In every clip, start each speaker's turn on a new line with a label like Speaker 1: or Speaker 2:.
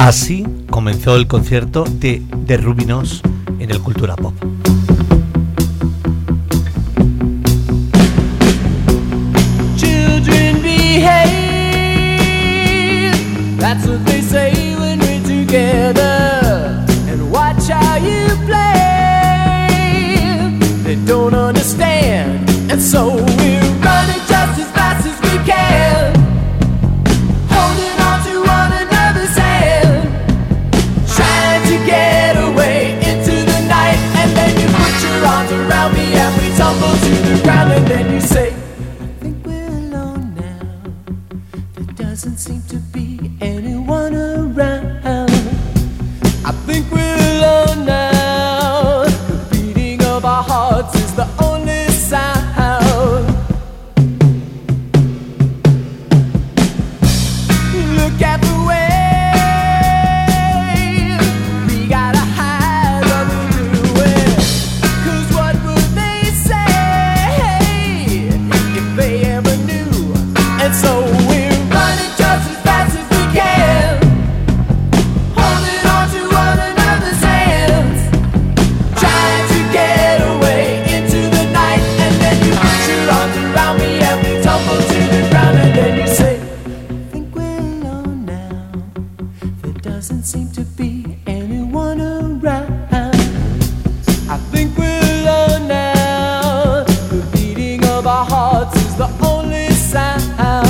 Speaker 1: Así comenzó el concierto de The Rubinos en el Cultura Pop.
Speaker 2: Children behave, that's what they say when we're together, and watch how you play. They don't understand, and so we're running just as fast as we can, holding on to one another's hand, trying to get away into the night. And then you put your arms around me and we tumble to the ground, and then you say, I think we're alone now, there doesn't seem to be anyone around. I think we're alone now, the beating of our hearts is the only sound. Look at the way we gotta hide what we're doing, 'cause what would they say if they ever knew? And so we're running just as fast as we can, holding on to one another's hands, trying to get away into the night. And then you put your arms around me and we tumble to the ground, and then you say, doesn't seem to be anyone around. I think we're alone now, the beating of our hearts is the only sound.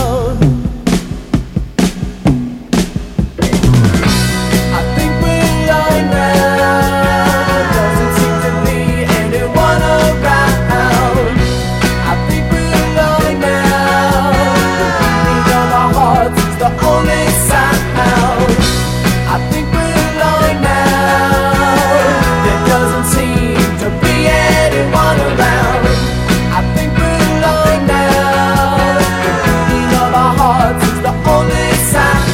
Speaker 2: I think we're alone now, doesn't seem to be anyone around. I think we're alone now, the beating of our hearts is the only sound. I think we're alone now, there doesn't seem to be anyone around. I think we're alone now, the beating of our hearts is the only sound.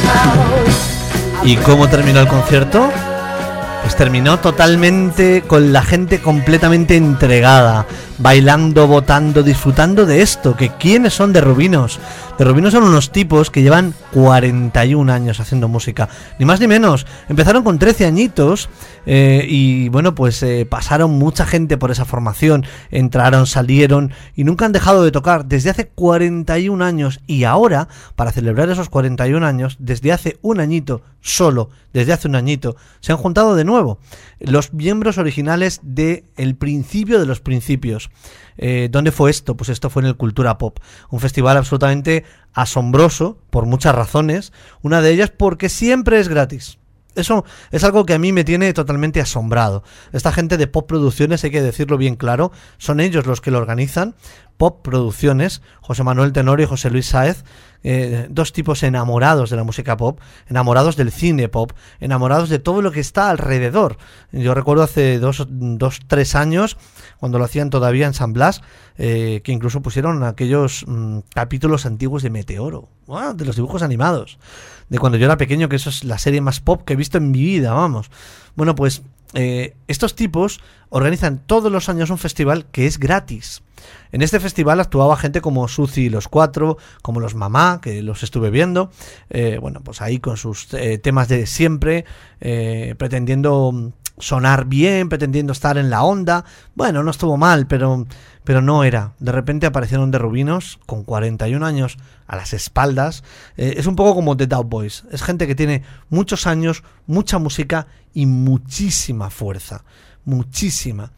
Speaker 1: ¿Y cómo terminó el concierto? Pues terminó totalmente con la gente completamente entregada, bailando, votando, disfrutando de esto. ¿Que quiénes son The Rubinos? The Rubinos son unos tipos que llevan 41 años haciendo música, ni más ni menos. Empezaron con 13 añitos y bueno, pues pasaron mucha gente por esa formación, entraron, salieron y nunca han dejado de tocar desde hace 41 años. Y ahora, para celebrar esos 41 años, desde hace un añito, solo desde hace un añito, se han juntado de nuevo los miembros originales de el principio de los principios. ¿Dónde fue esto? Pues esto fue en el Cultura Pop, un festival absolutamente asombroso por muchas razones, una de ellas porque siempre es gratis. Eso es algo que a mí me tiene totalmente asombrado. Esta gente de Pop Producciones, hay que decirlo bien claro, son ellos los que lo organizan. Pop Producciones, José Manuel Tenorio y José Luis Sáez, dos tipos enamorados de la música pop, enamorados del cine pop, enamorados de todo lo que está alrededor. Yo recuerdo hace 3 años, cuando lo hacían todavía en San Blas, que incluso pusieron aquellos capítulos antiguos de Meteoro, de los dibujos animados, de cuando yo era pequeño, que eso es la serie más pop que he visto en mi vida, vamos. Bueno, pues estos tipos organizan todos los años un festival que es gratis. En este festival actuaba gente como Suzy y los Cuatro, como los Mamá, que los estuve viendo, bueno, pues ahí con sus temas de siempre, pretendiendo sonar bien, pretendiendo estar en la onda. Bueno, no estuvo mal, pero no era. De repente aparecieron The Rubinos con 41 años a las espaldas. Es un poco como The Dow Boys. Es gente que tiene muchos años, mucha música y muchísima fuerza. Muchísima.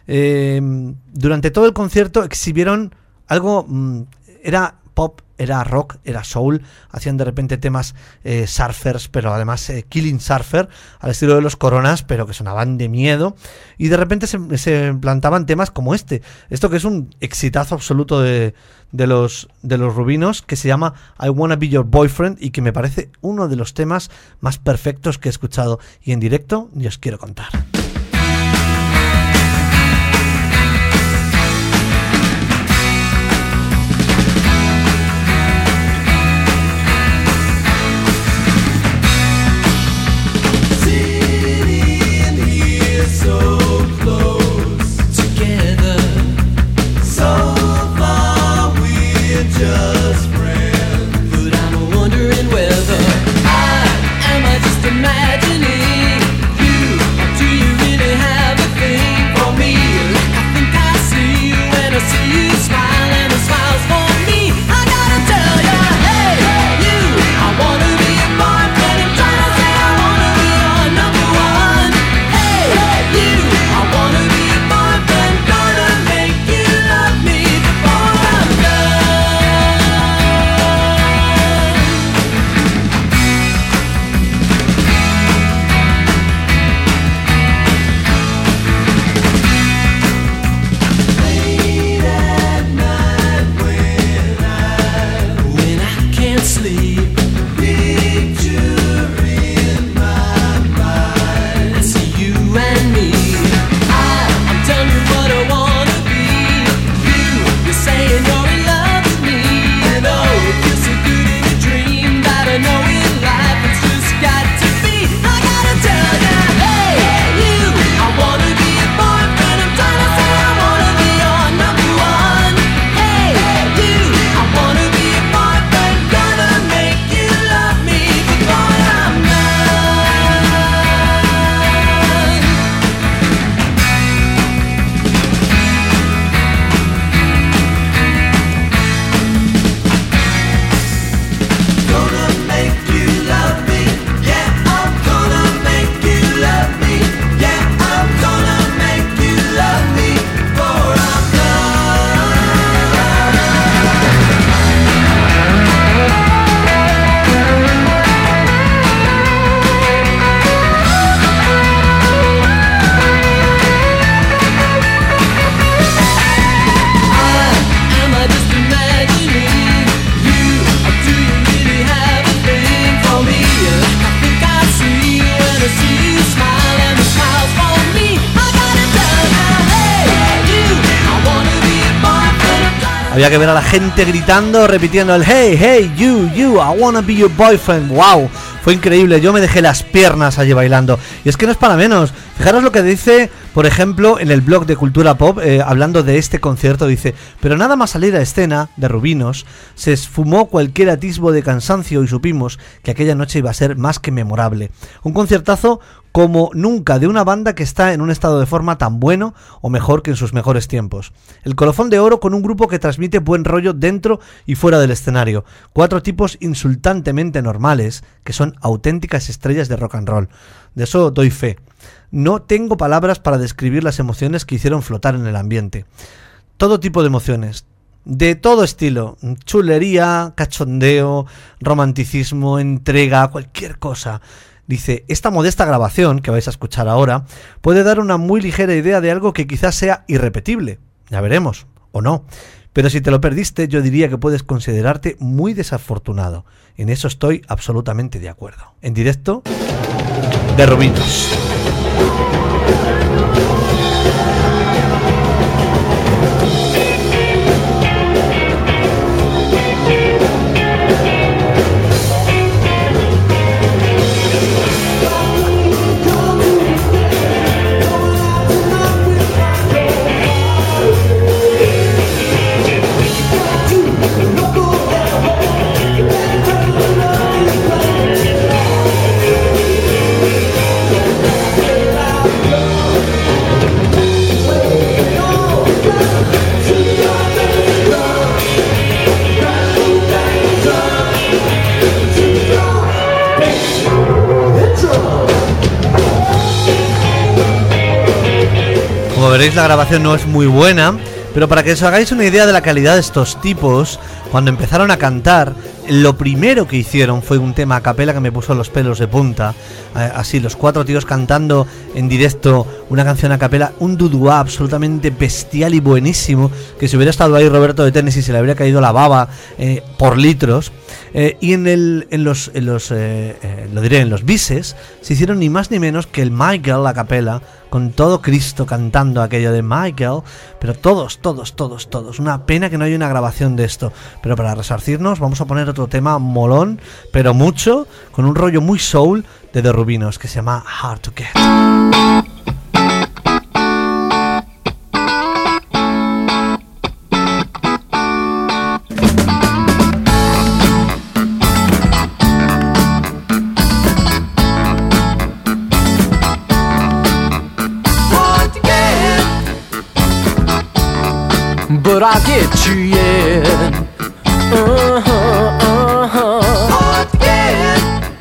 Speaker 1: Durante todo el concierto exhibieron algo, era pop, era rock, era soul, hacían de repente temas surfers, pero además Killing Surfer, al estilo de los Coronas, pero que sonaban de miedo, y de repente se plantaban temas como esto que es un exitazo absoluto de los Rubinos, que se llama I Wanna Be Your Boyfriend, y que me parece uno de los temas más perfectos que he escuchado, y en directo yo os quiero contar.
Speaker 2: Just friends, but I'm wondering whether am I just imagining
Speaker 1: Había que ver a la gente gritando, repitiendo el hey, hey, you, I wanna be your boyfriend. ¡Wow! Fue increíble, yo me dejé las piernas allí bailando. Y es que no es para menos. Fijaros lo que dice, por ejemplo, en el blog de Cultura Pop, hablando de este concierto, dice: pero nada más salir a escena de Rubinos, se esfumó cualquier atisbo de cansancio y supimos que aquella noche iba a ser más que memorable. Un conciertazo como nunca, de una banda que está en un estado de forma tan bueno o mejor que en sus mejores tiempos. El colofón de oro con un grupo que transmite buen rollo dentro y fuera del escenario. 4 tipos insultantemente normales que son auténticas estrellas de rock and roll. De eso doy fe. No tengo palabras para describir las emociones que hicieron flotar en el ambiente. Todo tipo de emociones, de todo estilo, chulería, cachondeo, romanticismo, entrega, cualquier cosa. Dice, esta modesta grabación que vais a escuchar ahora puede dar una muy ligera idea de algo que quizás sea irrepetible. Ya veremos, o no. Pero si te lo perdiste, yo diría que puedes considerarte muy desafortunado. En eso estoy absolutamente de acuerdo. En directo, de Rubinos. Como veréis, la grabación no es muy buena, pero para que os hagáis una idea de la calidad de estos tipos, cuando empezaron a cantar, lo primero que hicieron fue un tema a capela que me puso los pelos de punta. Así, los 4 tíos cantando en directo una canción a capela, un duduá absolutamente bestial y buenísimo, que si hubiera estado ahí Roberto de Tennessee se le habría caído la baba por litros. Y en los bises se hicieron ni más ni menos que el Michael a capela, con todo Cristo cantando aquello de Michael, pero todos. Una pena que no haya una grabación de esto, pero para resarcirnos vamos a poner otro tema molón, pero mucho, con un rollo muy soul de The Rubinos, que se llama Hard to Get.
Speaker 2: But I'll get you, yeah. Hard to get.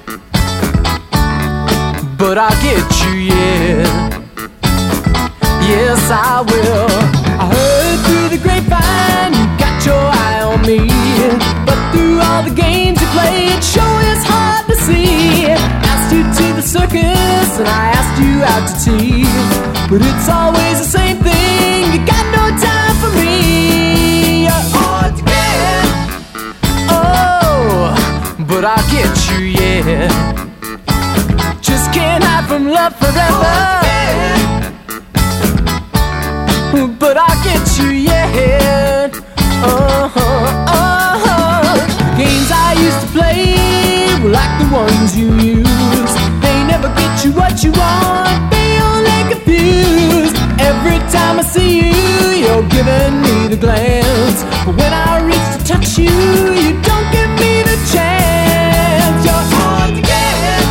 Speaker 2: But I'll get you, yeah. Yes, I will. I heard through the grapevine you got your eye on me, but through all the games you play, it sure is hard to see. Asked you to the circus and I asked you out to tea, but it's always the same thing. You got no time for me. You're hard to get. Oh, but I'll get you, yeah. Just can't hide from love forever. But I'll get you, yeah. The games I used to play were like the ones you use. They never get you what you want, they only confuse. Every time I see you, you're giving me the glance, but when I reach to touch you, you don't give me the chance. You're hard to get.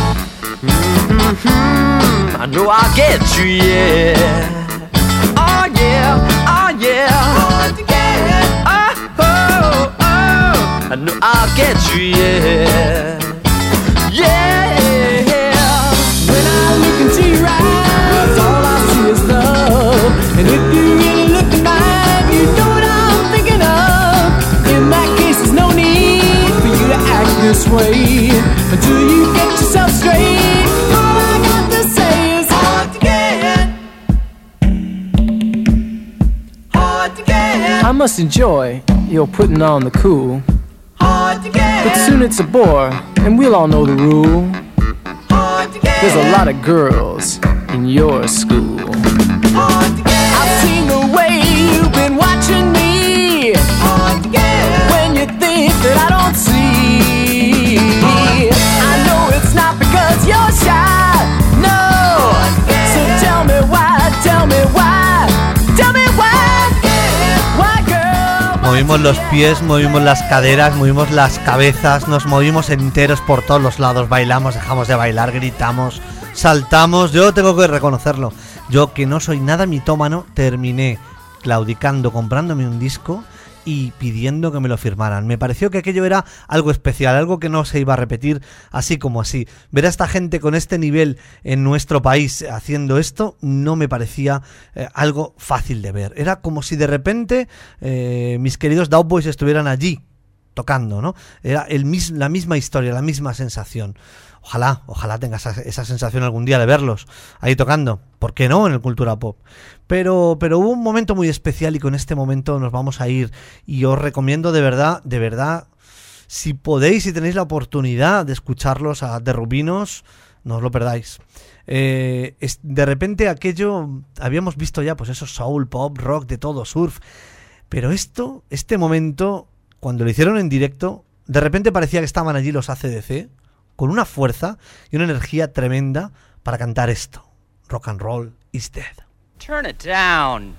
Speaker 2: I know I'll get you, yeah. Oh yeah, oh yeah. Hard to get. Oh. I know I'll get you, yeah. Yeah. When I look into your eyes, all I see is love. And if you really look at mine, you know what I'm thinking of. In that case, there's no need for you to act this way until you get yourself straight. All I got to say is hard to get. Hard to get. I must enjoy your putting on the cool. Hard to get. But soon it's a bore, and we'll all know the rule. Hard to get. There's a lot of girls in your school. Hard to get. I've seen the way you've been watching me. Hard
Speaker 1: Movimos los pies, movimos las caderas, movimos las cabezas, nos movimos enteros por todos los lados, bailamos, dejamos de bailar, gritamos, saltamos. Yo tengo que reconocerlo, yo que no soy nada mitómano, terminé claudicando, comprándome un disco y pidiendo que me lo firmaran. Me pareció que aquello era algo especial, algo que no se iba a repetir así como así. Ver a esta gente con este nivel en nuestro país haciendo esto no me parecía algo fácil de ver. Era como si de repente mis queridos Dow Boys estuvieran allí tocando, ¿no? Era la misma historia, la misma sensación. Ojalá tengas esa sensación algún día de verlos ahí tocando. ¿Por qué no? En el Cultura Pop. Pero hubo un momento muy especial y con este momento nos vamos a ir. Y os recomiendo de verdad, si podéis, si tenéis la oportunidad de escucharlos a The Rubinos, no os lo perdáis. De repente aquello, habíamos visto ya pues eso, soul, pop, rock, de todo, surf. Pero este momento, cuando lo hicieron en directo, de repente parecía que estaban allí los AC/DC, con una fuerza y una energía tremenda para cantar esto. Rock and roll is dead.
Speaker 3: Turn it down.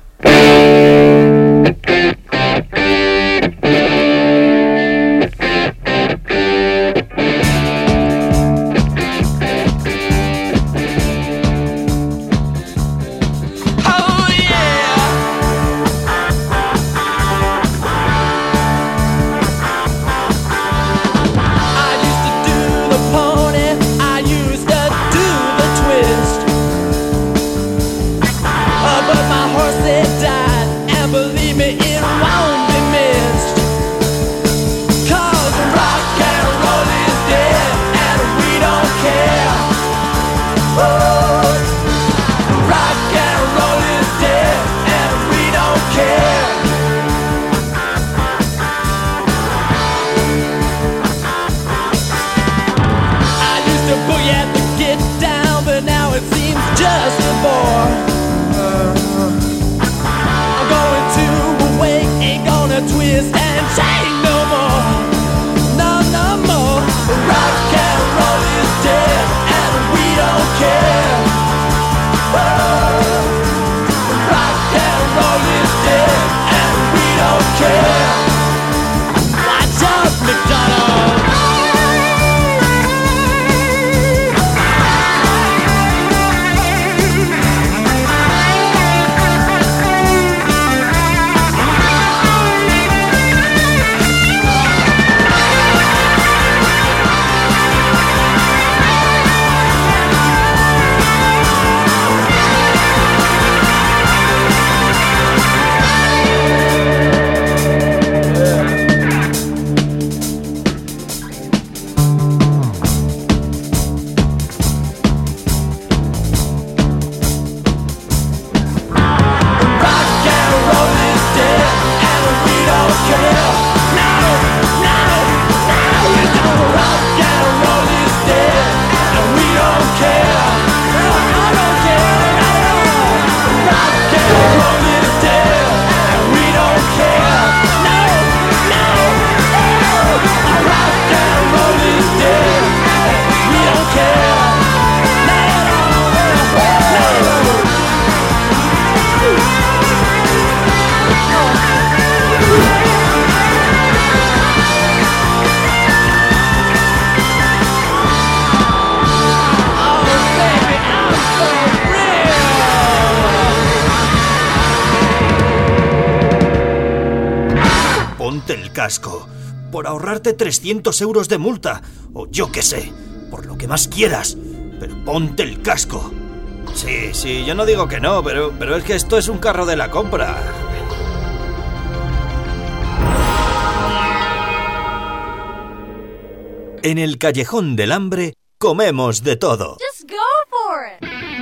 Speaker 4: Casco, por ahorrarte 300 euros de multa, o yo qué sé, por lo que más quieras, pero ponte el casco. Sí, yo no digo que no, pero es que esto es un carro de la compra. En el Callejón del Hambre comemos de todo.
Speaker 5: Just go for it.